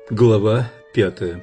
Глава 5.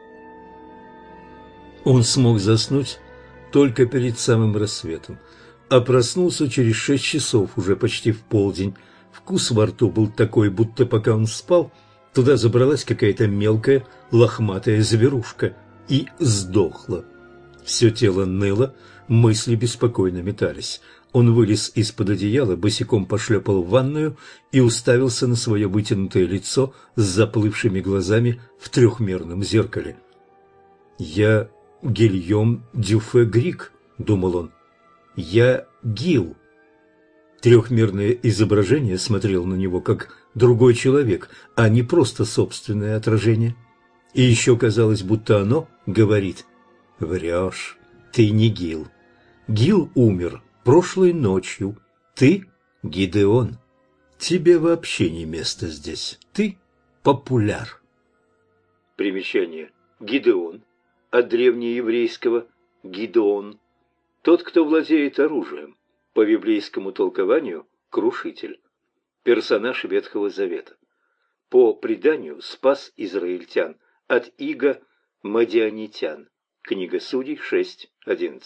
Он смог заснуть только перед самым рассветом, а проснулся через 6 часов, уже почти в полдень. Вкус во рту был такой, будто пока он спал, туда забралась какая-то мелкая лохматая зверушка и сдохла. Все тело ныло, мысли беспокойно метались. Он вылез из-под одеяла, босиком пошлепал в ванную и уставился на свое вытянутое лицо с заплывшими глазами в трехмерном зеркале. «Я Гильем Дюфе Грик», — думал он. «Я Гил». Трехмерное изображение смотрело на него как другой человек, а не просто собственное отражение. И еще казалось, будто оно говорит: «Врешь, ты не Гил. Гил умер прошлой ночью. Ты Гидеон. Тебе вообще не место здесь. Ты популяр». Примечание. Гидеон. От древнееврейского Гидеон. Тот, кто владеет оружием. По библейскому толкованию – крушитель. Персонаж Ветхого Завета. По преданию спас израильтян от ига мадианитян. Книга Судей 6:11.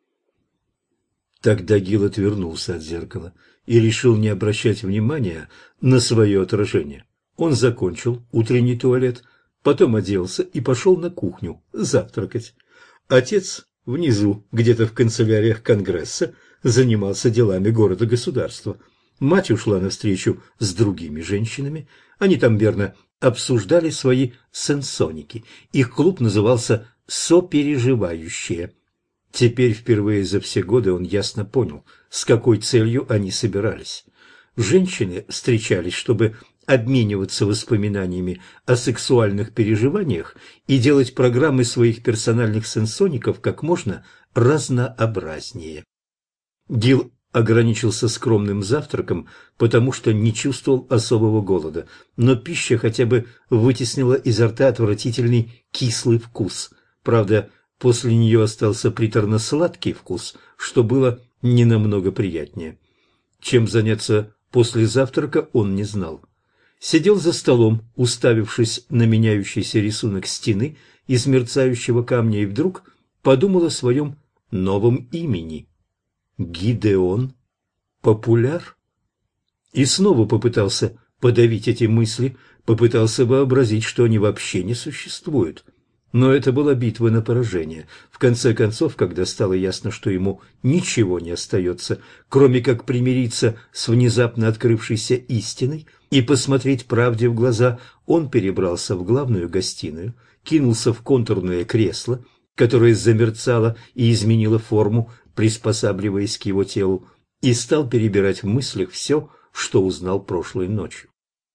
Тогда Гил отвернулся от зеркала и решил не обращать внимания на свое отражение. Он закончил утренний туалет, потом оделся и пошел на кухню завтракать. Отец внизу, где-то в канцеляриях Конгресса, занимался делами города-государства. Мать ушла навстречу с другими женщинами. Они там, верно, обсуждали свои сенсоники. Их клуб назывался «Сопереживающие». Теперь впервые за все годы он ясно понял, с какой целью они собирались. Женщины встречались, чтобы обмениваться воспоминаниями о сексуальных переживаниях и делать программы своих персональных сенсоников как можно разнообразнее. Гил ограничился скромным завтраком, потому что не чувствовал особого голода, но пища хотя бы вытеснила изо рта отвратительный кислый вкус. Правда, после нее остался приторно-сладкий вкус, что было не намного приятнее. Чем заняться после завтрака, он не знал. Сидел за столом, уставившись на меняющийся рисунок стены из мерцающего камня, и вдруг подумал о своем новом имени. Гидеон? Популяр? И снова попытался подавить эти мысли, попытался вообразить, что они вообще не существуют. Но это была битва на поражение. В конце концов, когда стало ясно, что ему ничего не остается, кроме как примириться с внезапно открывшейся истиной и посмотреть правде в глаза, он перебрался в главную гостиную, кинулся в контурное кресло, которое замерцало и изменило форму, приспосабливаясь к его телу, и стал перебирать в мыслях все, что узнал прошлой ночью.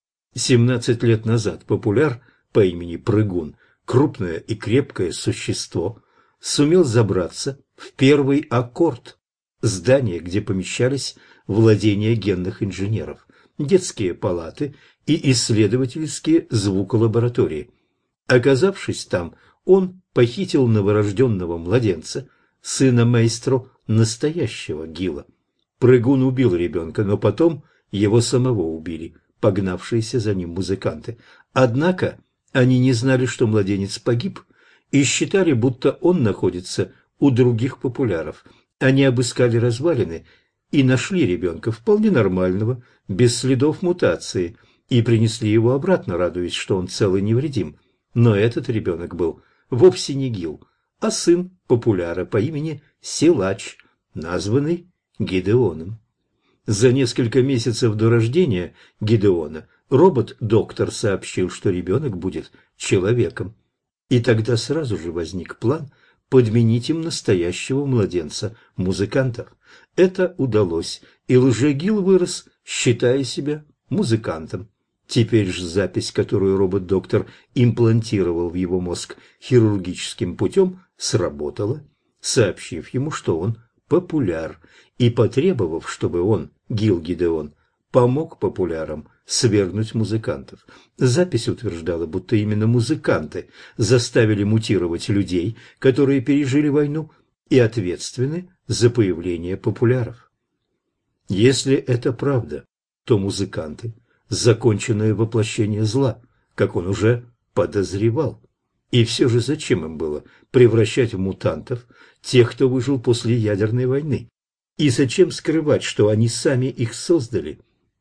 17 лет назад популяр по имени Прыгун, крупное и крепкое существо, сумел забраться в первый аккорд, здание, где помещались владения генных инженеров, детские палаты и исследовательские звуколаборатории. Оказавшись там, он похитил новорожденного младенца, сына Мейстро, настоящего Гила. Прыгун убил ребенка, но потом его самого убили погнавшиеся за ним музыканты. Однако они не знали, что младенец погиб, и считали, будто он находится у других популяров. Они обыскали развалины и нашли ребенка вполне нормального, без следов мутации, и принесли его обратно, радуясь, что он цел и невредим. Но этот ребенок был вовсе не Гил, а сын популяра по имени Силач, названный Гидеоном. За несколько месяцев до рождения Гидеона робот-доктор сообщил, что ребенок будет человеком. И тогда сразу же возник план подменить им настоящего младенца музыкантов. Это удалось, и лже-Гил вырос, считая себя музыкантом. Теперь же запись, которую робот-доктор имплантировал в его мозг хирургическим путем, сработала, сообщив ему, что он популяр, и потребовав, чтобы он, Гил Гидеон, помог популярам свергнуть музыкантов. Запись утверждала, будто именно музыканты заставили мутировать людей, которые пережили войну и ответственны за появление популяров. Если это правда, то музыканты – законченное воплощение зла, как он уже подозревал. И все же зачем им было превращать в мутантов тех, кто выжил после ядерной войны? И зачем скрывать, что они сами их создали?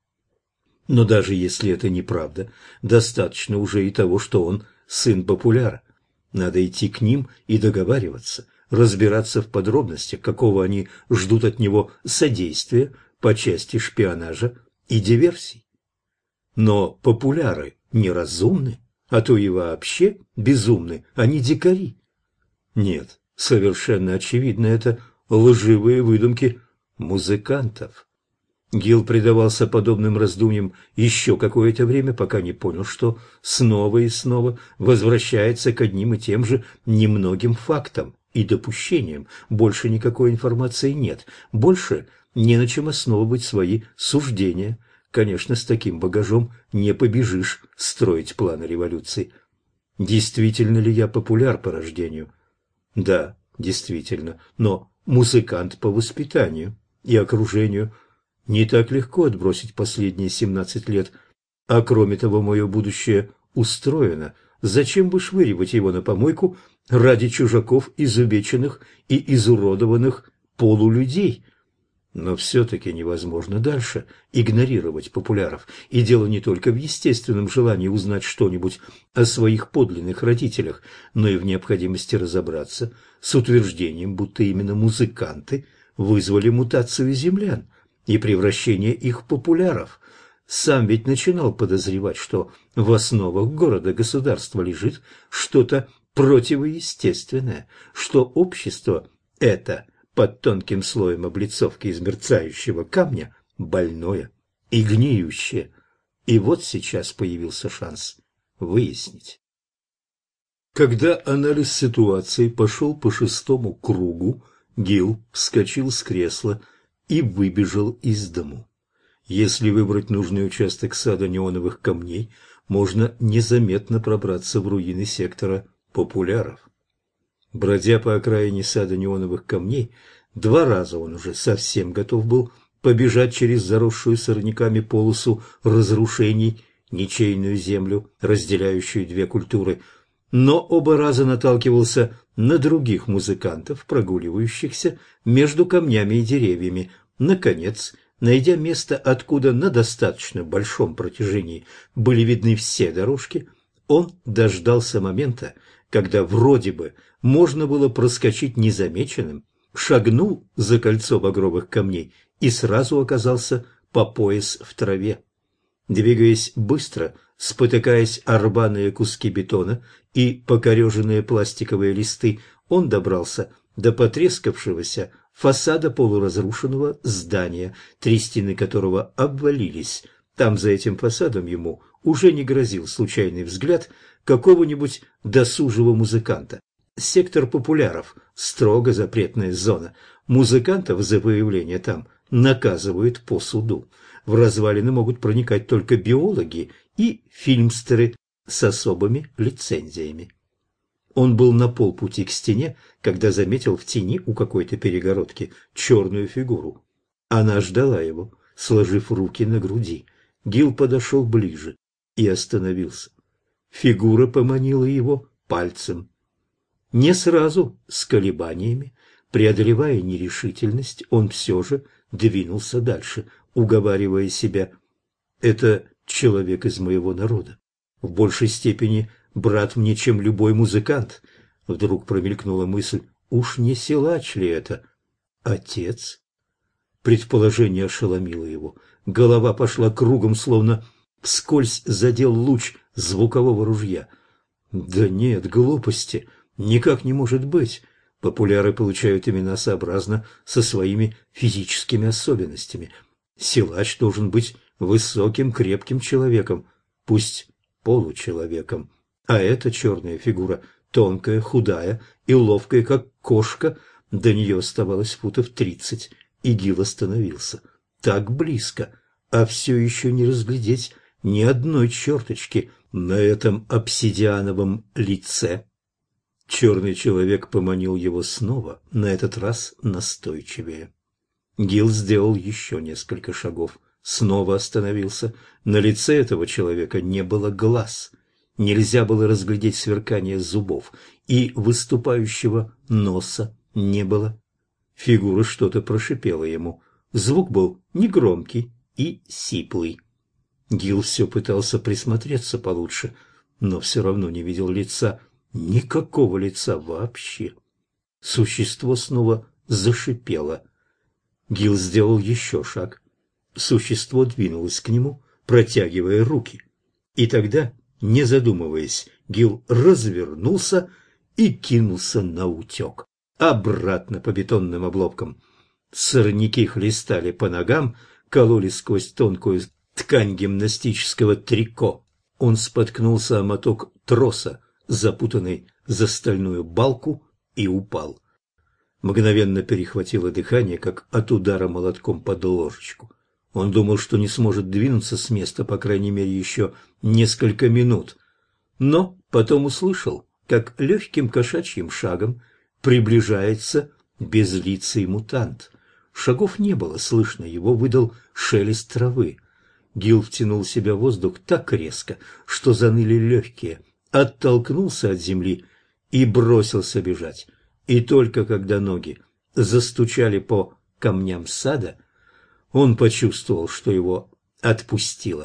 Но даже если это неправда, достаточно уже и того, что он сын популяра. Надо идти к ним и договариваться, разбираться в подробностях, какого они ждут от него содействия по части шпионажа и диверсий. Но популяры неразумны, а то и вообще безумны, они дикари. Нет, совершенно очевидно, это лживые выдумки музыкантов. Гил предавался подобным раздумьям еще какое-то время, пока не понял, что снова и снова возвращается к одним и тем же немногим фактам и допущениям. Больше никакой информации нет, больше не на чем основывать свои суждения. Конечно, с таким багажом не побежишь строить планы революции. Действительно ли я популяр по рождению? Да, действительно, но музыкант по воспитанию и окружению. Не так легко отбросить последние 17 лет, а кроме того, мое будущее устроено. Зачем бы швыривать его на помойку ради чужаков, изувеченных и изуродованных полулюдей? Но все-таки невозможно дальше игнорировать популяров, и дело не только в естественном желании узнать что-нибудь о своих подлинных родителях, но и в необходимости разобраться с утверждением, будто именно музыканты вызвали мутацию землян и превращение их в популяров. Сам ведь начинал подозревать, что в основах города-государства лежит что-то противоестественное, что общество это под тонким слоем облицовки из мерцающего камня больное и гниющее. И вот сейчас появился шанс выяснить. Когда анализ ситуации пошел по 6-му кругу, Гил вскочил с кресла и выбежал из дому. Если выбрать нужный участок сада неоновых камней, можно незаметно пробраться в руины сектора популяров. Бродя по окраине сада неоновых камней, 2 раза он уже совсем готов был побежать через заросшую сорняками полосу разрушений, ничейную землю, разделяющую 2 культуры, но оба раза наталкивался на других музыкантов, прогуливающихся между камнями и деревьями. Наконец, найдя место, откуда на достаточно большом протяжении были видны все дорожки, он дождался момента, когда вроде бы можно было проскочить незамеченным, шагнул за кольцо багровых камней и сразу оказался по пояс в траве. Двигаясь быстро, спотыкаясь о рваные куски бетона и покореженные пластиковые листы, он добрался до потрескавшегося фасада полуразрушенного здания, 3 стены которого обвалились. Там, за этим фасадом, ему уже не грозил случайный взгляд какого-нибудь досужего музыканта. Сектор популяров – строго запретная зона. Музыкантов за появление там наказывают по суду. В развалины могут проникать только биологи и фильмстеры с особыми лицензиями. Он был на полпути к стене, когда заметил в тени у какой-то перегородки черную фигуру. Она ждала его, сложив руки на груди. Гил подошел ближе и остановился. Фигура поманила его пальцем. Не сразу, с колебаниями, преодолевая нерешительность, он все же двинулся дальше, уговаривая себя. Это человек из моего народа. В большей степени брат мне, чем любой музыкант. Вдруг промелькнула мысль, уж не силач ли это? Отец? Предположение ошеломило его. Голова пошла кругом, словно вскользь задел луч звукового ружья. Да нет, глупости. Никак не может быть. Популяры получают имена сообразно со своими физическими особенностями. Силач должен быть высоким, крепким человеком, пусть получеловеком. А эта черная фигура, тонкая, худая и ловкая, как кошка, до нее оставалось футов 30, и Гил остановился. Так близко, а все еще не разглядеть ни одной черточки на этом обсидиановом лице. Черный человек поманил его снова, на этот раз настойчивее. Гил сделал еще несколько шагов, снова остановился. На лице этого человека не было глаз. нельзя было разглядеть сверкание зубов, и выступающего носа не было. Фигура что-то прошипела ему. Звук был негромкий и сиплый. Гил все пытался присмотреться получше, но все равно не видел лица. Никакого лица вообще. Существо снова зашипело. Гил сделал еще шаг. Существо двинулось к нему, протягивая руки. И тогда, не задумываясь, Гил развернулся и кинулся наутек, обратно по бетонным обломкам. Сорняки хлестали по ногам, кололи сквозь тонкую ткань гимнастического трико. Он споткнулся о моток троса, запутанный за стальную балку, и упал. Мгновенно перехватило дыхание, как от удара молотком под ложечку. Он думал, что не сможет двинуться с места, по крайней мере, еще несколько минут. Но потом услышал, как легким кошачьим шагом приближается безлицый мутант. Шагов не было слышно, его выдал шелест травы. Гил втянул в себя воздух так резко, что заныли легкие, оттолкнулся от земли и бросился бежать. И только когда ноги застучали по камням сада, он почувствовал, что его отпустило.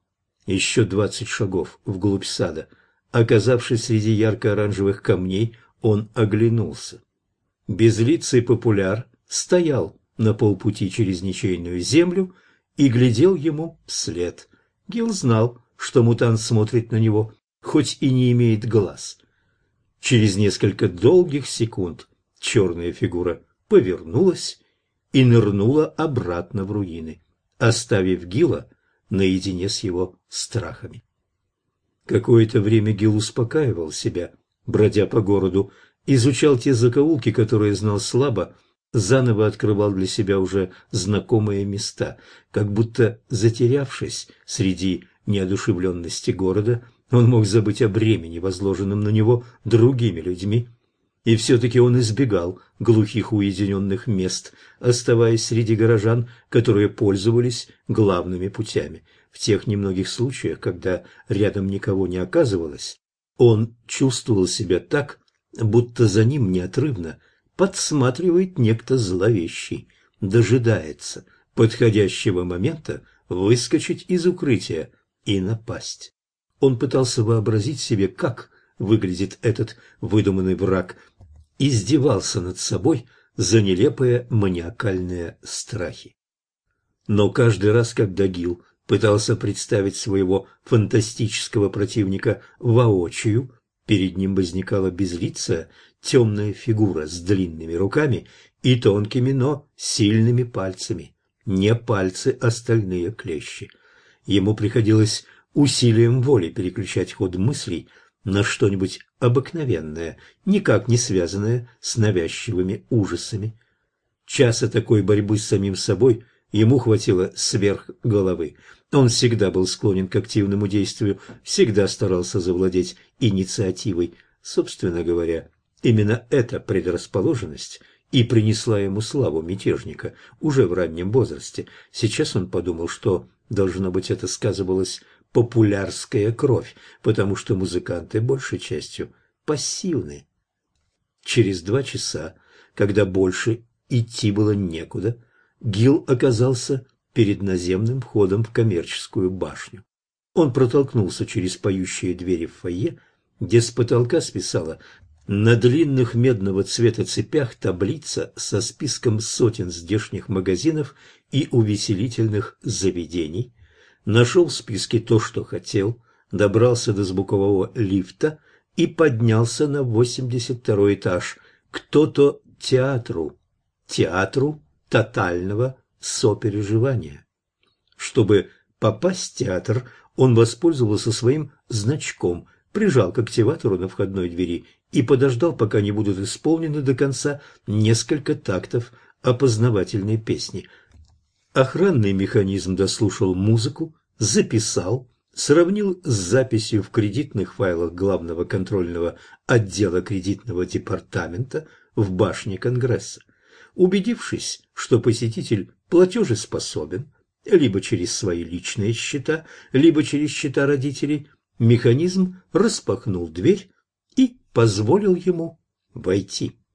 Еще 20 шагов вглубь сада. Оказавшись среди ярко-оранжевых камней, он оглянулся. Безлицый популяр стоял на полпути через ничейную землю и глядел ему вслед. Гил знал, что мутант смотрит на него, хоть и не имеет глаз. Через несколько долгих секунд черная фигура повернулась и нырнула обратно в руины, оставив Гила наедине с его страхами. Какое-то время Гил успокаивал себя, бродя по городу, изучал те закоулки, которые знал слабо, заново открывал для себя уже знакомые места, как будто, затерявшись среди неодушевленности города, он мог забыть о бремени, возложенном на него другими людьми. И все-таки он избегал глухих уединенных мест, оставаясь среди горожан, которые пользовались главными путями. В тех немногих случаях, когда рядом никого не оказывалось, он чувствовал себя так, будто за ним неотрывно подсматривает некто зловещий, дожидается подходящего момента выскочить из укрытия и напасть. Он пытался вообразить себе, как выглядит этот выдуманный враг, издевался над собой за нелепые маниакальные страхи. Но каждый раз, когда Гил пытался представить своего фантастического противника воочию, перед ним возникала безлицая темная фигура с длинными руками и тонкими, но сильными пальцами. Не пальцы, а стальные клещи. Ему приходилось усилием воли переключать ход мыслей на что-нибудь обыкновенное, никак не связанное с навязчивыми ужасами. Часа такой борьбы с самим собой ему хватило сверх головы. Он всегда был склонен к активному действию, всегда старался завладеть инициативой. Собственно говоря, именно эта предрасположенность и принесла ему славу мятежника уже в раннем возрасте. Сейчас он подумал, что, должно быть, это сказывалось популярская кровь, потому что музыканты большей частью пассивны. Через 2 часа, когда больше идти было некуда, Гил оказался перед наземным входом в коммерческую башню. Он протолкнулся через поющие двери в фойе, где с потолка свисала на длинных медного цвета цепях таблица со списком сотен здешних магазинов и увеселительных заведений, нашел в списке то, что хотел, добрался до звукового лифта и поднялся на 82-й этаж к то-то театру тотального сопереживания. Чтобы попасть в театр, он воспользовался своим значком, прижал к активатору на входной двери и подождал, пока не будут исполнены до конца несколько тактов опознавательной песни. Охранный механизм дослушал музыку, записал, сравнил с записью в кредитных файлах главного контрольного отдела кредитного департамента в башне Конгресса. Убедившись, что посетитель платежеспособен, либо через свои личные счета, либо через счета родителей, Механизм распахнул дверь и позволил ему войти.